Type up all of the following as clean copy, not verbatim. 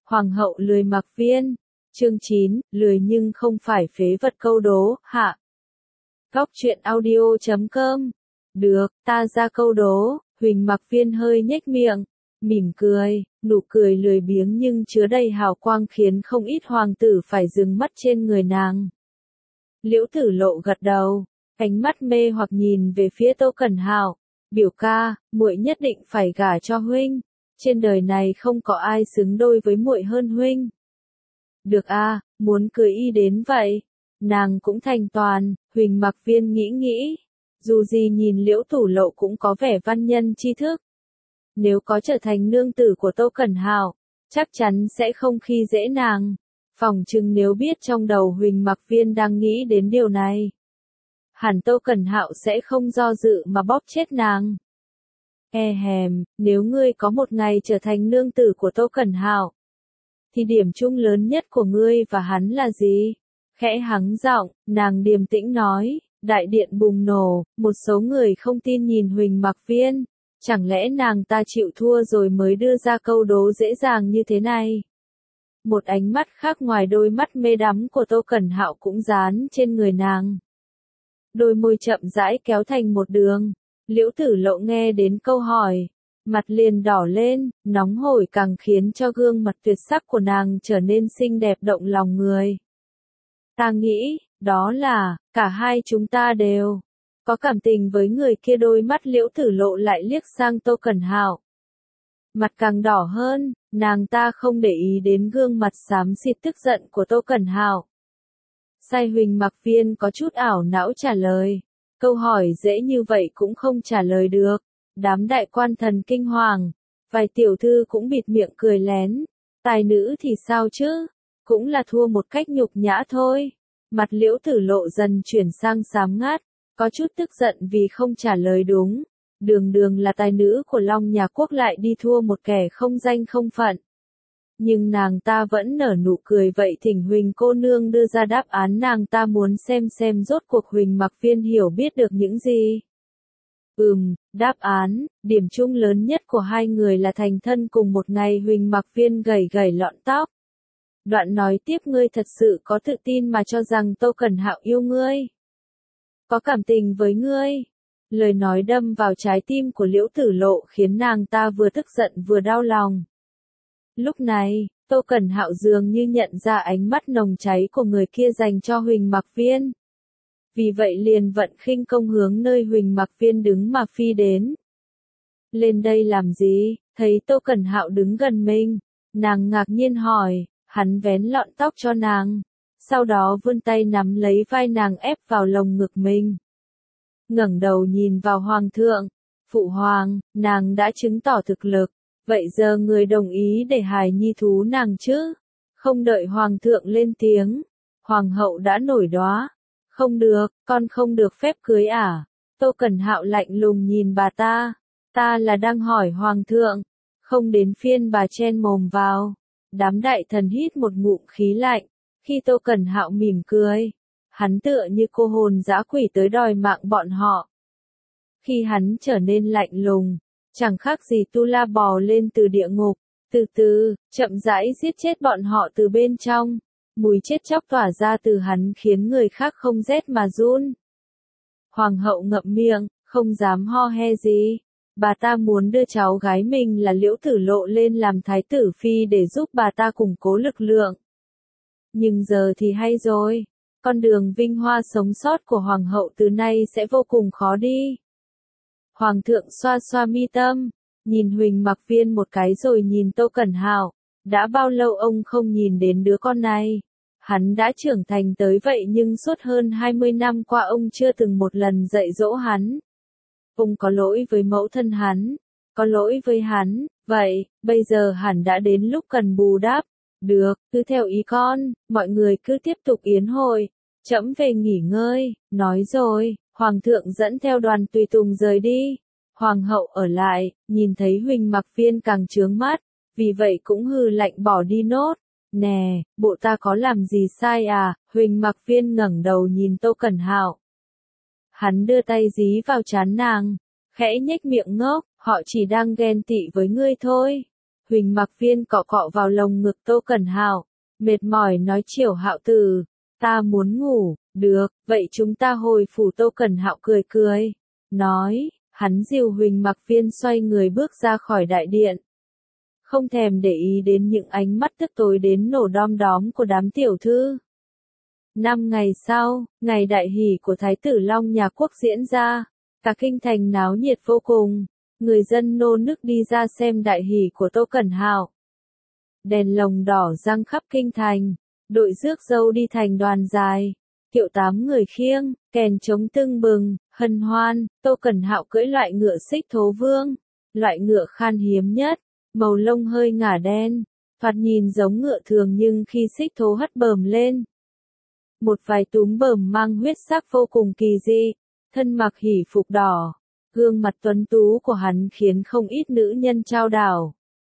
Hoàng hậu lười mặc viên. Chương 9, lười nhưng không phải phế vật câu đố, hạ. Góc truyện audio.com. Được, ta ra câu đố. Huỳnh Mặc Viên hơi nhếch miệng, mỉm cười, nụ cười lười biếng nhưng chứa đầy hào quang khiến không ít hoàng tử phải dừng mắt trên người nàng. Liễu Tử Lộ gật đầu, ánh mắt mê hoặc nhìn về phía Tô Cẩn Hạo. Biểu ca, muội nhất định phải gả cho huynh. Trên đời này không có ai xứng đôi với muội hơn huynh. Được a, muốn cưới y đến vậy. Nàng cũng thành toàn. Huỳnh Mặc Viên nghĩ. Dù gì nhìn Liễu Tử Lộ cũng có vẻ văn nhân tri thức. Nếu có trở thành nương tử của Tô Cẩn Hạo, chắc chắn sẽ không khi dễ nàng. Phỏng chừng nếu biết trong đầu Huỳnh Mặc Viên đang nghĩ đến điều này, hẳn Tô Cẩn Hạo sẽ không do dự mà bóp chết nàng. Nếu ngươi có một ngày trở thành nương tử của Tô Cẩn Hạo, thì điểm chung lớn nhất của ngươi và hắn là gì? Khẽ hắng giọng, nàng điềm tĩnh nói. Đại điện bùng nổ, một số người không tin nhìn Huỳnh Mặc Viên. Chẳng lẽ nàng ta chịu thua rồi mới đưa ra câu đố dễ dàng như thế này? Một ánh mắt khác ngoài đôi mắt mê đắm của Tô Cẩn Hạo cũng dán trên người nàng. Đôi môi chậm rãi kéo thành một đường. Liễu Tử Lộ nghe đến câu hỏi, mặt liền đỏ lên, nóng hổi càng khiến cho gương mặt tuyệt sắc của nàng trở nên xinh đẹp động lòng người. Ta nghĩ, đó là, cả hai chúng ta đều có cảm tình với người kia. Đôi mắt Liễu Tử Lộ lại liếc sang Tô Cẩn Hạo. Mặt càng đỏ hơn, nàng ta không để ý đến gương mặt xám xịt tức giận của Tô Cẩn Hạo. Sai. Huỳnh Mặc Viên có chút ảo não trả lời. Câu hỏi dễ như vậy cũng không trả lời được. Đám đại quan thần kinh hoàng. Vài tiểu thư cũng bịt miệng cười lén. Tài nữ thì sao chứ? Cũng là thua một cách nhục nhã thôi. Mặt Liễu Tử Lộ dần chuyển sang xám ngắt, có chút tức giận vì không trả lời đúng. Đường là tài nữ của Long Nhà Quốc lại đi thua một kẻ không danh không phận. Nhưng nàng ta vẫn nở nụ cười. Vậy thỉnh Huỳnh cô nương đưa ra đáp án. Nàng ta muốn xem rốt cuộc Huỳnh Mặc Viên hiểu biết được những gì. Đáp án, điểm chung lớn nhất của hai người là thành thân cùng một ngày. Huỳnh Mặc Viên gẩy lọn tóc. Đoạn nói tiếp, ngươi thật sự có tự tin mà cho rằng Tô Cẩn Hạo yêu ngươi, có cảm tình với ngươi? Lời nói đâm vào trái tim của Liễu Tử Lộ khiến nàng ta vừa tức giận vừa đau lòng. Lúc này, Tô Cẩn Hạo dường như nhận ra ánh mắt nồng cháy của người kia dành cho Huỳnh Mặc Viên. Vì vậy liền vận khinh công hướng nơi Huỳnh Mặc Viên đứng mà phi đến. Lên đây làm gì? Thấy Tô Cẩn Hạo đứng gần mình, nàng ngạc nhiên hỏi. Hắn vén lọn tóc cho nàng, sau đó vươn tay nắm lấy vai nàng ép vào lồng ngực mình. Ngẩng đầu nhìn vào hoàng thượng. Phụ hoàng, nàng đã chứng tỏ thực lực, vậy giờ người đồng ý để hài nhi thú nàng chứ? Không đợi hoàng thượng lên tiếng, hoàng hậu đã nổi đoá. Không được, con không được phép cưới à? Tô Cẩn Hạo lạnh lùng nhìn bà ta. Ta là đang hỏi hoàng thượng, không đến phiên bà chen mồm vào. Đám đại thần hít một ngụm khí lạnh. Khi Tô Cẩn Hạo mỉm cười, hắn tựa như cô hồn dã quỷ tới đòi mạng bọn họ. Khi hắn trở nên lạnh lùng, chẳng khác gì Tu La bò lên từ địa ngục, từ từ, chậm rãi giết chết bọn họ từ bên trong. Mùi chết chóc tỏa ra từ hắn khiến người khác không rét mà run. Hoàng hậu ngậm miệng, không dám ho he gì. Bà ta muốn đưa cháu gái mình là Liễu Tử Lộ lên làm thái tử phi để giúp bà ta củng cố lực lượng. Nhưng giờ thì hay rồi, con đường vinh hoa sống sót của hoàng hậu từ nay sẽ vô cùng khó đi. Hoàng thượng xoa xoa mi tâm, nhìn Huỳnh Mặc Viên một cái rồi nhìn Tô Cẩn Hạo. Đã bao lâu ông không nhìn đến đứa con này? Hắn đã trưởng thành tới vậy nhưng suốt hơn 20 năm qua ông chưa từng một lần dạy dỗ hắn. Ông có lỗi với mẫu thân hắn, có lỗi với hắn, vậy, bây giờ hẳn đã đến lúc cần bù đắp. Được, cứ theo ý con, mọi người cứ tiếp tục yến hội, trẫm về nghỉ ngơi. Nói rồi, hoàng thượng dẫn theo đoàn tùy tùng rời đi. Hoàng hậu ở lại, nhìn thấy Huỳnh Mặc Viên càng chướng mắt, vì vậy cũng hừ lạnh bỏ đi nốt. Nè, bộ ta có làm gì sai à? Huỳnh Mặc Viên ngẩng đầu nhìn Tô Cẩn Hạo. Hắn đưa tay dí vào trán nàng, khẽ nhếch miệng ngốc, họ chỉ đang ghen tị với ngươi thôi. Huỳnh Mặc Viên cọ cọ vào lồng ngực Tô Cẩn Hạo, mệt mỏi nói Triểu Hạo tử, ta muốn ngủ, được, vậy chúng ta hồi phủ. Tô Cẩn Hạo cười cười, nói, hắn dìu Huỳnh Mặc Viên xoay người bước ra khỏi đại điện. Không thèm để ý đến những ánh mắt tức tối đến nổ đom đóm của đám tiểu thư. 5 ngày sau, ngày đại hỷ của Thái tử Long Nhà Quốc diễn ra, cả kinh thành náo nhiệt vô cùng, người dân nô nức đi ra xem đại hỷ của Tô Cẩn Hạo. Đèn lồng đỏ giăng khắp kinh thành, đội rước dâu đi thành đoàn dài, kiệu 8 người khiêng, kèn trống tưng bừng, hân hoan. Tô Cẩn Hạo cưỡi loại ngựa Xích Thố Vương, loại ngựa khan hiếm nhất, màu lông hơi ngả đen, thoạt nhìn giống ngựa thường nhưng khi xích thố hất bờm lên, một vài túm bờm mang huyết sắc vô cùng kỳ dị, thân mặc hỷ phục đỏ, gương mặt tuấn tú của hắn khiến không ít nữ nhân chao đảo.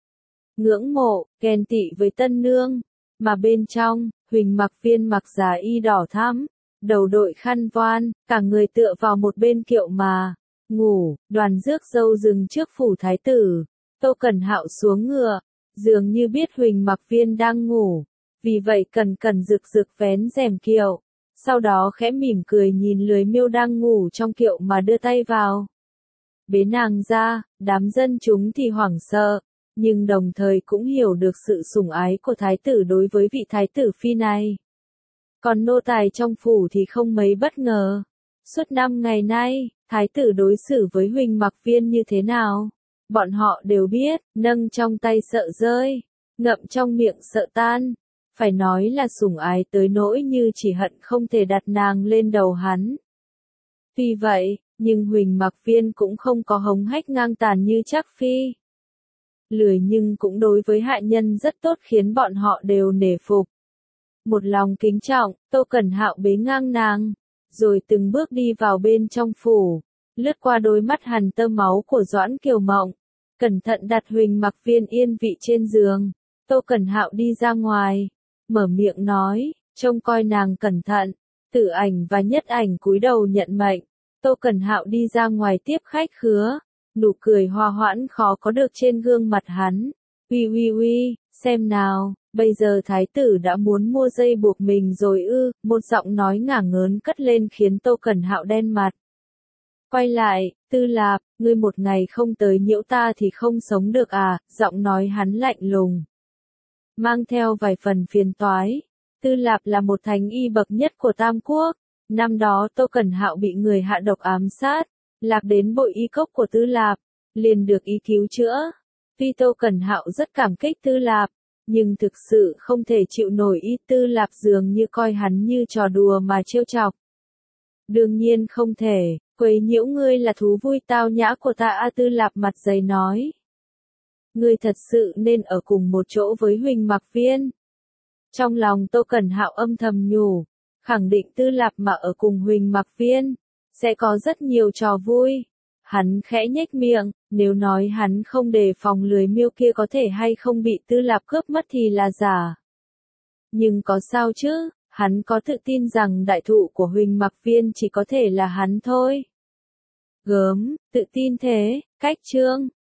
Ngưỡng mộ, ghen tị với tân nương, mà bên trong, Huỳnh Mặc Viên mặc giá y đỏ thắm, đầu đội khăn voan, cả người tựa vào một bên kiệu mà ngủ. Đoàn rước dâu dừng trước phủ thái tử. Tô Cẩn Hạo xuống ngựa, dường như biết Huỳnh Mặc Viên đang ngủ, vì vậy cẩn cẩn rực rực vén rèm kiệu, sau đó khẽ mỉm cười nhìn Lười Miêu đang ngủ trong kiệu mà đưa tay vào bế nàng ra. Đám dân chúng thì hoảng sợ, nhưng đồng thời cũng hiểu được sự sủng ái của thái tử đối với vị thái tử phi này. Còn nô tài trong phủ thì không mấy bất ngờ. Suốt 5 ngày nay, thái tử đối xử với Huỳnh Mặc Viên như thế nào? Bọn họ đều biết, nâng trong tay sợ rơi, ngậm trong miệng sợ tan. Phải nói là sủng ái tới nỗi như chỉ hận không thể đặt nàng lên đầu hắn. Tuy vậy, nhưng Huỳnh Mặc Viên cũng không có hống hách ngang tàn như Trác Phi. Lười nhưng cũng đối với hạ nhân rất tốt khiến bọn họ đều nể phục. Một lòng kính trọng, Tô Cẩn Hạo bế ngang nàng, rồi từng bước đi vào bên trong phủ, lướt qua đôi mắt hằn tơ máu của Doãn Kiều Mộng, cẩn thận đặt Huỳnh Mặc Viên yên vị trên giường. Tô Cẩn Hạo đi ra ngoài, mở miệng nói, trông coi nàng cẩn thận. Tử Ảnh và Nhất Ảnh cúi đầu nhận mệnh. Tô Cẩn Hạo đi ra ngoài tiếp khách khứa, nụ cười hòa hoãn khó có được trên gương mặt hắn. Uy uy uy, xem nào, bây giờ thái tử đã muốn mua dây buộc mình rồi ư? Một giọng nói ngả ngớn cất lên khiến Tô Cẩn Hạo đen mặt. Quay lại, Tư Lạp, ngươi một ngày không tới nhiễu ta thì không sống được à? Giọng nói hắn lạnh lùng, mang theo vài phần phiền toái. Tư Lạp là một thánh y bậc nhất của Tam Quốc. Năm đó Tô Cẩn Hạo bị người hạ độc ám sát, lạc đến bội y cốc của Tư Lạp, liền được y cứu chữa. Tuy Tô Cẩn Hạo rất cảm kích Tư Lạp, nhưng thực sự không thể chịu nổi y. Tư Lạp dường như coi hắn như trò đùa mà trêu chọc. Đương nhiên không thể, quấy nhiễu ngươi là thú vui tao nhã của ta a. Tư Lạp mặt dày nói. Ngươi thật sự nên ở cùng một chỗ với Huỳnh Mặc Viên. Trong lòng Tô Cẩn Hạo âm thầm nhủ, khẳng định Tư Lạp mà ở cùng Huỳnh Mặc Viên, sẽ có rất nhiều trò vui. Hắn khẽ nhếch miệng, nếu nói hắn không đề phòng Lười Miêu kia có thể hay không bị Tư Lạp cướp mất thì là giả. Nhưng có sao chứ, hắn có tự tin rằng đại thụ của Huỳnh Mặc Viên chỉ có thể là hắn thôi. Gớm, tự tin thế, cách chương.